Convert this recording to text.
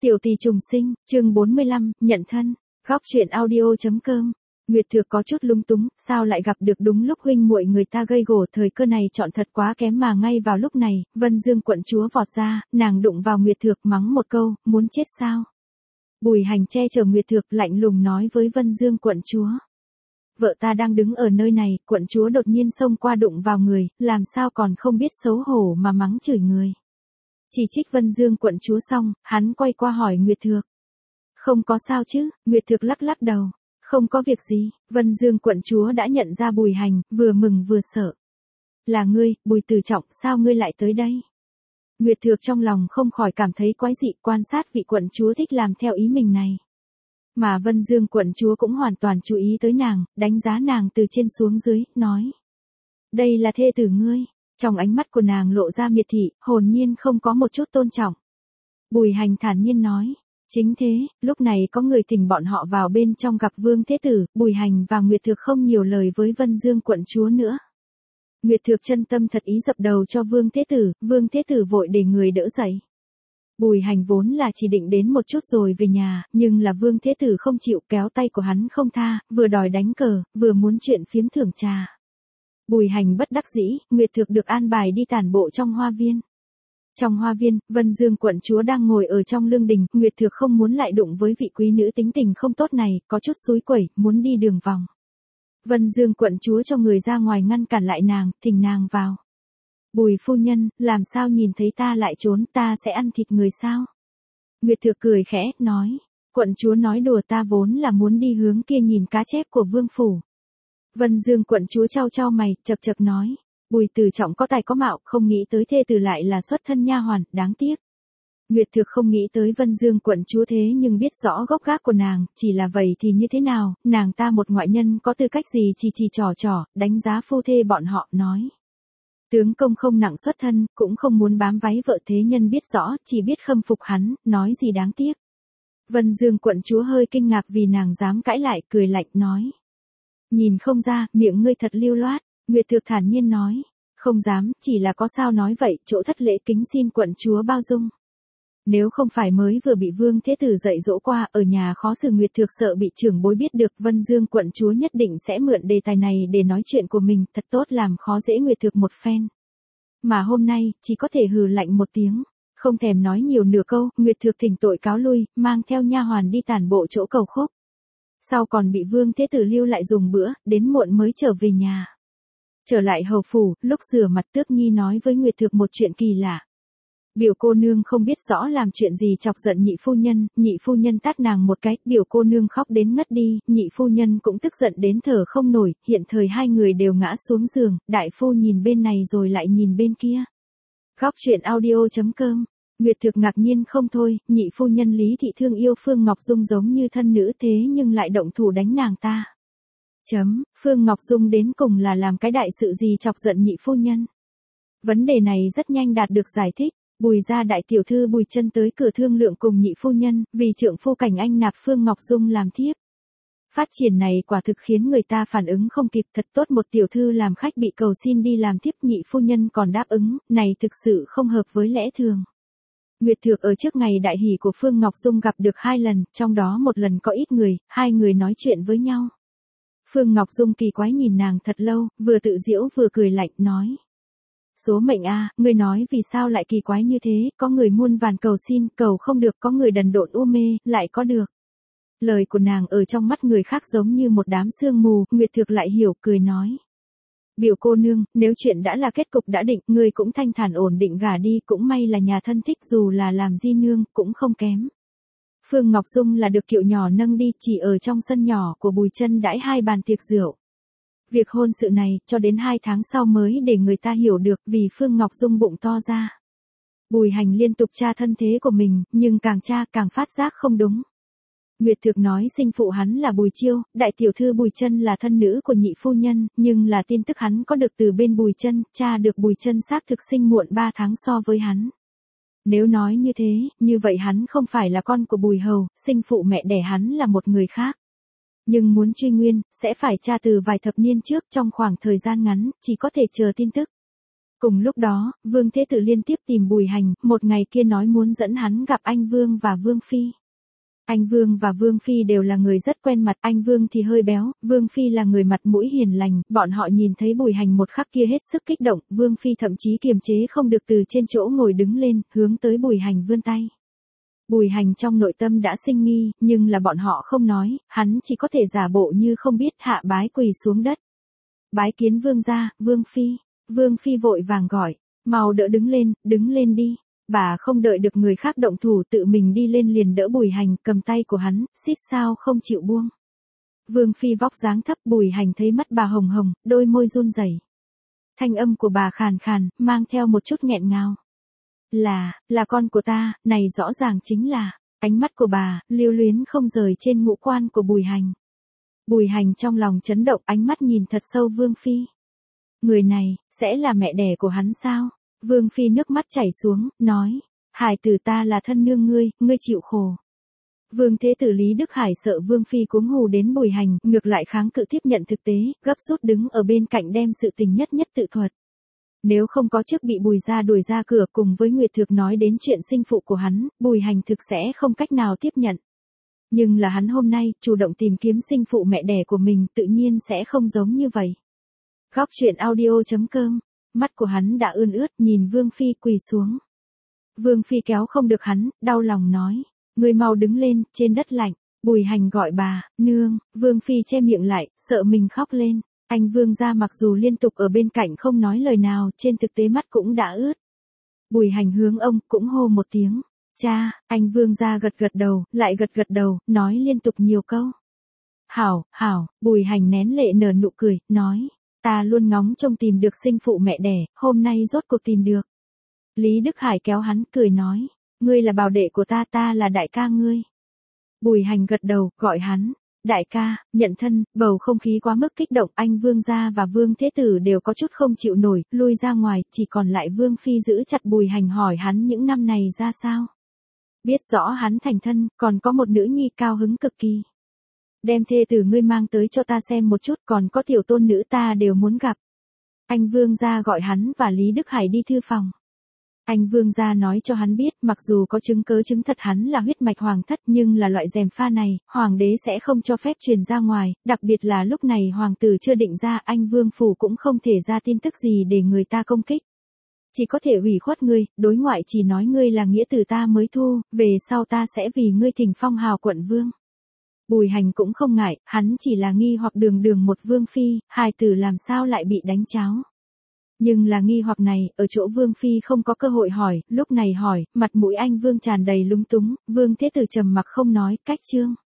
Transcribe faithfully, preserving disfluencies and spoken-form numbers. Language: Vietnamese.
Tiểu tỷ trùng sinh, chương bốn mươi lăm, nhận thân. Góc truyện audio.com. Nguyệt Thược có chút lúng túng, sao lại gặp được đúng lúc huynh muội người ta gây gổ, thời cơ này chọn thật quá kém mà ngay vào lúc này, Vân Dương quận chúa vọt ra, nàng đụng vào Nguyệt Thược mắng một câu, muốn chết sao? Bùi Hành che chở Nguyệt Thược lạnh lùng nói với Vân Dương quận chúa. Vợ ta đang đứng ở nơi này, quận chúa đột nhiên xông qua đụng vào người, làm sao còn không biết xấu hổ mà mắng chửi người. Chỉ trích Vân Dương quận chúa xong, hắn quay qua hỏi Nguyệt Thược. Không có sao chứ, Nguyệt Thược lắc lắc đầu. Không có việc gì, Vân Dương quận chúa đã nhận ra Bùi Hành, vừa mừng vừa sợ. Là ngươi, Bùi Tử Trọng, sao ngươi lại tới đây? Nguyệt Thược trong lòng không khỏi cảm thấy quái dị, quan sát vị quận chúa thích làm theo ý mình này. Mà Vân Dương quận chúa cũng hoàn toàn chú ý tới nàng, đánh giá nàng từ trên xuống dưới, nói. Đây là thê tử ngươi. Trong ánh mắt của nàng lộ ra miệt thị, hồn nhiên không có một chút tôn trọng. Bùi Hành thản nhiên nói. Chính thế, lúc này có người thỉnh bọn họ vào bên trong gặp Vương Thế Tử, Bùi Hành và Nguyệt Thược không nhiều lời với Vân Dương quận chúa nữa. Nguyệt Thược chân tâm thật ý dập đầu cho Vương Thế Tử, Vương Thế Tử vội để người đỡ dậy. Bùi Hành vốn là chỉ định đến một chút rồi về nhà, nhưng là Vương Thế Tử không chịu, kéo tay của hắn không tha, vừa đòi đánh cờ, vừa muốn chuyện phiếm thưởng trà. Bùi Hành bất đắc dĩ, Nguyệt Thược được an bài đi tản bộ trong hoa viên. Trong hoa viên, Vân Dương quận chúa đang ngồi ở trong lương đình, Nguyệt Thược không muốn lại đụng với vị quý nữ tính tình không tốt này, có chút xúi quẩy, muốn đi đường vòng. Vân Dương quận chúa cho người ra ngoài ngăn cản lại nàng, thỉnh nàng vào. Bùi phu nhân, làm sao nhìn thấy ta lại trốn, ta sẽ ăn thịt người sao? Nguyệt Thược cười khẽ, nói, quận chúa nói đùa, ta vốn là muốn đi hướng kia nhìn cá chép của vương phủ. Vân Dương quận chúa chau chau mày, chậc chậc nói, Bùi Tử Trọng có tài có mạo, không nghĩ tới thê tử lại là xuất thân nha hoàn, đáng tiếc. Nguyệt Thược không nghĩ tới Vân Dương quận chúa thế nhưng biết rõ gốc gác của nàng, chỉ là vậy thì như thế nào, nàng ta một ngoại nhân có tư cách gì chỉ chỉ trò trò, đánh giá phu thê bọn họ, nói. Tướng công không nặng xuất thân, cũng không muốn bám váy vợ, thế nhân biết rõ, chỉ biết khâm phục hắn, nói gì đáng tiếc. Vân Dương quận chúa hơi kinh ngạc vì nàng dám cãi lại, cười lạnh nói. Nhìn không ra, miệng ngươi thật lưu loát. Nguyệt Thược thản nhiên nói, không dám, chỉ là có sao nói vậy, chỗ thất lễ kính xin quận chúa bao dung. Nếu không phải mới vừa bị Vương Thế Tử dạy dỗ qua, ở nhà khó xử, Nguyệt Thược sợ bị trưởng bối biết được, Vân Dương quận chúa nhất định sẽ mượn đề tài này để nói chuyện của mình, thật tốt làm khó dễ Nguyệt Thược một phen. Mà hôm nay, chỉ có thể hừ lạnh một tiếng, không thèm nói nhiều nửa câu, Nguyệt Thược thỉnh tội cáo lui, mang theo nha hoàn đi tản bộ chỗ cầu khúc. Sau còn bị Vương Thế Tử lưu lại dùng bữa, đến muộn mới trở về nhà. Trở lại hầu phủ, lúc rửa mặt Tước Nhi nói với Nguyệt Thược một chuyện kỳ lạ. Biểu cô nương không biết rõ làm chuyện gì chọc giận nhị phu nhân, nhị phu nhân tát nàng một cái, biểu cô nương khóc đến ngất đi, nhị phu nhân cũng tức giận đến thở không nổi, hiện thời hai người đều ngã xuống giường, đại phu nhìn bên này rồi lại nhìn bên kia. Góc truyện audio.com. Nguyệt Thược ngạc nhiên không thôi, nhị phu nhân Lý Thị thương yêu Phương Ngọc Dung giống như thân nữ thế nhưng lại động thủ đánh nàng ta. Chấm, Phương Ngọc Dung đến cùng là làm cái đại sự gì chọc giận nhị phu nhân? Vấn đề này rất nhanh đạt được giải thích, Bùi gia đại tiểu thư Bùi Chân tới cửa thương lượng cùng nhị phu nhân, vì trượng phu Cảnh Anh nạp Phương Ngọc Dung làm thiếp. Phát triển này quả thực khiến người ta phản ứng không kịp, thật tốt một tiểu thư làm khách bị cầu xin đi làm thiếp, nhị phu nhân còn đáp ứng, này thực sự không hợp với lẽ thường. Nguyệt Thược ở trước ngày đại hỷ của Phương Ngọc Dung gặp được hai lần, trong đó một lần có ít người, hai người nói chuyện với nhau. Phương Ngọc Dung kỳ quái nhìn nàng thật lâu, vừa tự giễu vừa cười lạnh, nói. Số mệnh a, ngươi nói vì sao lại kỳ quái như thế, có người muôn vàn cầu xin, cầu không được, có người đần độn u mê, lại có được. Lời của nàng ở trong mắt người khác giống như một đám sương mù, Nguyệt Thược lại hiểu, cười nói. Biểu cô nương, nếu chuyện đã là kết cục đã định, ngươi cũng thanh thản ổn định gả đi, cũng may là nhà thân thích, dù là làm di nương, cũng không kém. Phương Ngọc Dung là được kiệu nhỏ nâng đi, chỉ ở trong sân nhỏ của Bùi Chân đãi hai bàn tiệc rượu. Việc hôn sự này, cho đến hai tháng sau mới để người ta hiểu được, vì Phương Ngọc Dung bụng to ra. Bùi Hành liên tục tra thân thế của mình, nhưng càng tra càng phát giác không đúng. Nguyệt Thược nói sinh phụ hắn là Bùi Chiêu, đại tiểu thư Bùi Chân là thân nữ của nhị phu nhân, nhưng là tin tức hắn có được từ bên Bùi Chân, cha được Bùi Chân xác thực sinh muộn ba tháng so với hắn. Nếu nói như thế, như vậy hắn không phải là con của Bùi Hầu, sinh phụ mẹ đẻ hắn là một người khác. Nhưng muốn truy nguyên, sẽ phải tra từ vài thập niên trước, trong khoảng thời gian ngắn, chỉ có thể chờ tin tức. Cùng lúc đó, Vương Thế Tử liên tiếp tìm Bùi Hành, một ngày kia nói muốn dẫn hắn gặp anh Vương và Vương Phi. Anh Vương và Vương Phi đều là người rất quen mặt, anh Vương thì hơi béo, Vương Phi là người mặt mũi hiền lành, bọn họ nhìn thấy Bùi Hành một khắc kia hết sức kích động, Vương Phi thậm chí kiềm chế không được từ trên chỗ ngồi đứng lên, hướng tới Bùi Hành vươn tay. Bùi Hành trong nội tâm đã sinh nghi, nhưng là bọn họ không nói, hắn chỉ có thể giả bộ như không biết, hạ bái quỳ xuống đất. Bái kiến Vương gia, Vương Phi. Vương Phi vội vàng gọi, mau đỡ đứng lên, đứng lên đi. Bà không đợi được người khác động thủ tự mình đi lên liền đỡ Bùi Hành, cầm tay của hắn, xít sao không chịu buông. Vương Phi vóc dáng thấp, Bùi Hành thấy mắt bà hồng hồng, đôi môi run rẩy. Thanh âm của bà khàn khàn, mang theo một chút nghẹn ngào. Là, là con của ta, này rõ ràng chính là, ánh mắt của bà, lưu luyến không rời trên ngũ quan của Bùi Hành. Bùi Hành trong lòng chấn động, ánh mắt nhìn thật sâu Vương Phi. Người này, sẽ là mẹ đẻ của hắn sao? Vương Phi nước mắt chảy xuống, nói, Hải tử ta là thân nương ngươi, ngươi chịu khổ. Vương Thế Tử Lý Đức Hải sợ Vương Phi cuống hù đến Bùi Hành, ngược lại kháng cự tiếp nhận thực tế, gấp rút đứng ở bên cạnh đem sự tình nhất nhất tự thuật. Nếu không có trước bị Bùi gia đuổi ra cửa cùng với Nguyệt Thược nói đến chuyện sinh phụ của hắn, Bùi Hành thực sẽ không cách nào tiếp nhận. Nhưng là hắn hôm nay, chủ động tìm kiếm sinh phụ mẹ đẻ của mình, tự nhiên sẽ không giống như vậy. Góc truyện audio chấm com, mắt của hắn đã ươn ướt, nhìn Vương Phi quỳ xuống. Vương Phi kéo không được hắn, đau lòng nói, ngươi mau đứng lên, trên đất lạnh. Bùi Hành gọi bà, nương, Vương Phi che miệng lại, sợ mình khóc lên. Anh Vương gia mặc dù liên tục ở bên cạnh không nói lời nào, trên thực tế mắt cũng đã ướt. Bùi Hành hướng ông, cũng hô một tiếng. Cha, anh Vương gia gật gật đầu, lại gật gật đầu, nói liên tục nhiều câu. Hảo, hảo, Bùi Hành nén lệ nở nụ cười, nói. Ta luôn ngóng trông tìm được sinh phụ mẹ đẻ, hôm nay rốt cuộc tìm được. Lý Đức Hải kéo hắn, cười nói. Ngươi là bảo đệ của ta, ta là đại ca ngươi. Bùi Hành gật đầu, gọi hắn. Đại ca, nhận thân, bầu không khí quá mức kích động, anh Vương gia và Vương Thế Tử đều có chút không chịu nổi, lui ra ngoài, chỉ còn lại Vương Phi giữ chặt Bùi Hành hỏi hắn những năm này ra sao. Biết rõ hắn thành thân, còn có một nữ nhi cao hứng cực kỳ. Đem thê tử ngươi mang tới cho ta xem một chút, còn có tiểu tôn nữ ta đều muốn gặp. Anh Vương gia gọi hắn và Lý Đức Hải đi thư phòng. Anh Vương gia nói cho hắn biết, mặc dù có chứng cớ chứng thật hắn là huyết mạch hoàng thất, nhưng là loại rèm pha này, hoàng đế sẽ không cho phép truyền ra ngoài, đặc biệt là lúc này hoàng tử chưa định ra, anh Vương phủ cũng không thể ra tin tức gì để người ta công kích. Chỉ có thể ủy khuất ngươi, đối ngoại chỉ nói ngươi là nghĩa tử ta mới thu, về sau ta sẽ vì ngươi thỉnh phong hào quận vương. Bùi Hành cũng không ngại, hắn chỉ là nghi hoặc đường đường một Vương Phi, hài tử làm sao lại bị đánh cháo. Nhưng là nghi hoặc này, ở chỗ Vương Phi không có cơ hội hỏi, lúc này hỏi, mặt mũi anh Vương tràn đầy lúng túng, Vương Thế Tử trầm mặc không nói, cách chương.